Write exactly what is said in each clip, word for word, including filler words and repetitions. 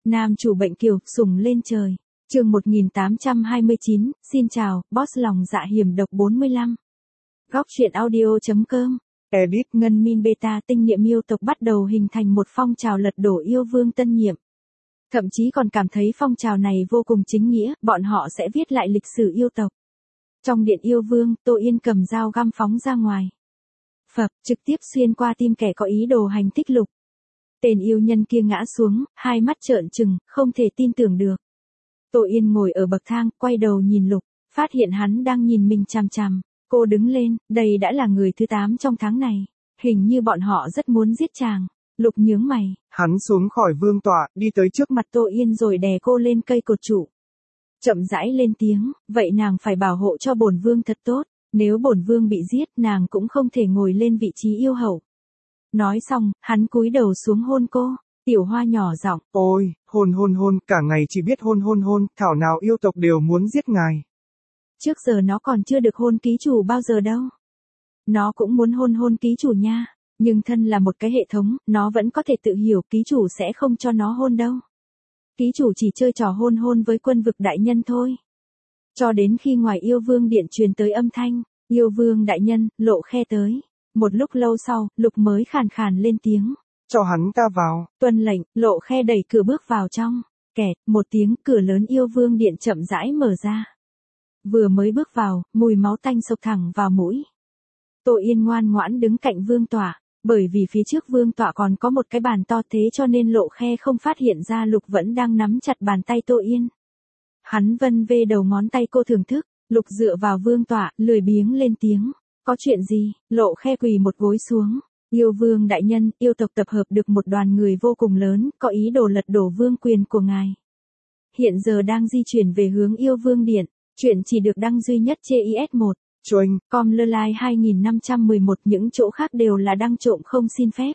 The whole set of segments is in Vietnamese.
Nam chủ bệnh kiều, sủng lên trời. Chương một nghìn tám trăm hai mươi chín, xin chào, boss lòng dạ hiểm độc bốn mươi lăm. Góc truyện audio.com. Edit. Ngân Min Beta tinh niệm yêu tộc bắt đầu hình thành một phong trào lật đổ yêu vương tân nhiệm. Thậm chí còn cảm thấy phong trào này vô cùng chính nghĩa, bọn họ sẽ viết lại lịch sử yêu tộc. Trong điện yêu vương, Tô Yên cầm dao găm phóng ra ngoài. Phập, trực tiếp xuyên qua tim kẻ có ý đồ hành thích Lục. Tên yêu nhân kia ngã xuống, hai mắt trợn trừng, không thể tin tưởng được. Tô Yên ngồi ở bậc thang, quay đầu nhìn Lục, phát hiện hắn đang nhìn mình chằm chằm. Cô đứng lên, đây đã là người thứ tám trong tháng này. Hình như bọn họ rất muốn giết chàng. Lục nhướng mày. Hắn xuống khỏi vương tọa, đi tới trước mặt Tô Yên rồi đè cô lên cây cột trụ. Chậm rãi lên tiếng, vậy nàng phải bảo hộ cho bổn vương thật tốt. Nếu bổn vương bị giết, nàng cũng không thể ngồi lên vị trí yêu hậu. Nói xong, hắn cúi đầu xuống hôn cô. Tiểu Hoa nhỏ giọng, ôi, hôn hôn hôn, cả ngày chỉ biết hôn hôn hôn, thảo nào yêu tộc đều muốn giết ngài. Trước giờ nó còn chưa được hôn ký chủ bao giờ đâu. Nó cũng muốn hôn hôn ký chủ nha, nhưng thân là một cái hệ thống, nó vẫn có thể tự hiểu ký chủ sẽ không cho nó hôn đâu. Ký chủ chỉ chơi trò hôn hôn với quân vực đại nhân thôi. Cho đến khi ngoài yêu vương điện truyền tới âm thanh, yêu vương đại nhân, Lộ Khe tới. Một lúc lâu sau, Lục mới khàn khàn lên tiếng. Cho hắn ta vào. Tuân lệnh, Lộ Khe đẩy cửa bước vào trong. Kẹt, một tiếng cửa lớn yêu vương điện chậm rãi mở ra. Vừa mới bước vào, mùi máu tanh xộc thẳng vào mũi. Tô Yên ngoan ngoãn đứng cạnh vương tọa, bởi vì phía trước vương tọa còn có một cái bàn to thế cho nên Lộ Khe không phát hiện ra Lục vẫn đang nắm chặt bàn tay Tô Yên. Hắn vân vê đầu ngón tay cô thưởng thức, Lục dựa vào vương tọa, lười biếng lên tiếng. Có chuyện gì? Lộ Khe quỳ một gối xuống. Yêu vương đại nhân, yêu tộc tập hợp được một đoàn người vô cùng lớn, có ý đồ lật đổ vương quyền của ngài. Hiện giờ đang di chuyển về hướng yêu vương điện, chuyện chỉ được đăng duy nhất trên i ét một. Choinh, com lơ lai hai nghìn năm trăm mười một, những chỗ khác đều là đăng trộm không xin phép.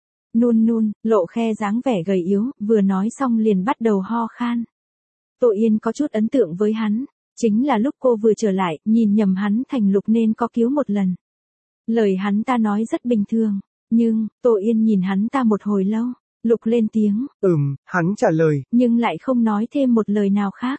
Nun nun, Lộ Khe dáng vẻ gầy yếu, vừa nói xong liền bắt đầu ho khan. Tô Yên có chút ấn tượng với hắn, chính là lúc cô vừa trở lại, nhìn nhầm hắn thành Lục nên có cứu một lần. Lời hắn ta nói rất bình thường, nhưng, Tô Yên nhìn hắn ta một hồi lâu, Lục lên tiếng. Ừm, hắn trả lời. Nhưng lại không nói thêm một lời nào khác.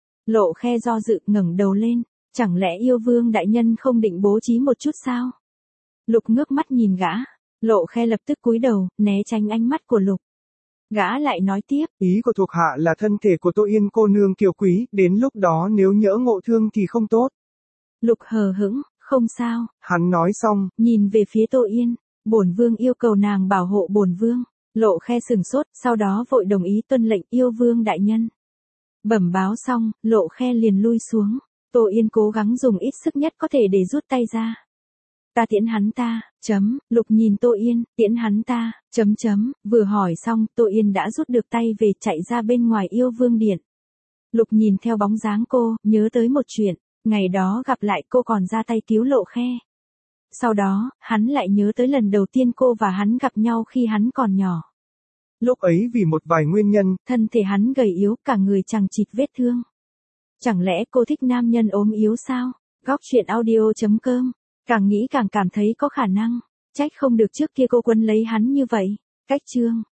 Lộ Khe do dự ngẩng đầu lên, chẳng lẽ yêu vương đại nhân không định bố trí một chút sao? Lục ngước mắt nhìn gã, Lộ Khe lập tức cúi đầu, né tránh ánh mắt của Lục. Gã lại nói tiếp. Ý của thuộc hạ là thân thể của Tô Yên cô nương kiều quý, đến lúc đó nếu nhỡ ngộ thương thì không tốt. Lục hờ hững, không sao. Hắn nói xong, nhìn về phía Tô Yên, bổn vương yêu cầu nàng bảo hộ bổn vương. Lộ Khe sừng sốt, sau đó vội đồng ý tuân lệnh yêu vương đại nhân. Bẩm báo xong, Lộ Khe liền lui xuống. Tô Yên cố gắng dùng ít sức nhất có thể để rút tay ra. Ta tiễn hắn ta, chấm, Lục nhìn Tô Yên, tiễn hắn ta, chấm chấm, vừa hỏi xong, Tô Yên đã rút được tay về chạy ra bên ngoài yêu vương điện. Lục nhìn theo bóng dáng cô, nhớ tới một chuyện, ngày đó gặp lại cô còn ra tay cứu Lộ Khe. Sau đó, hắn lại nhớ tới lần đầu tiên cô và hắn gặp nhau khi hắn còn nhỏ. Lúc ấy vì một vài nguyên nhân, thân thể hắn gầy yếu, cả người chằng chịt vết thương. Chẳng lẽ cô thích nam nhân ốm yếu sao? Góc truyện audio.com. Càng nghĩ càng cảm thấy có khả năng. Trách không được trước kia cô Quân lấy hắn như vậy. Cách chương.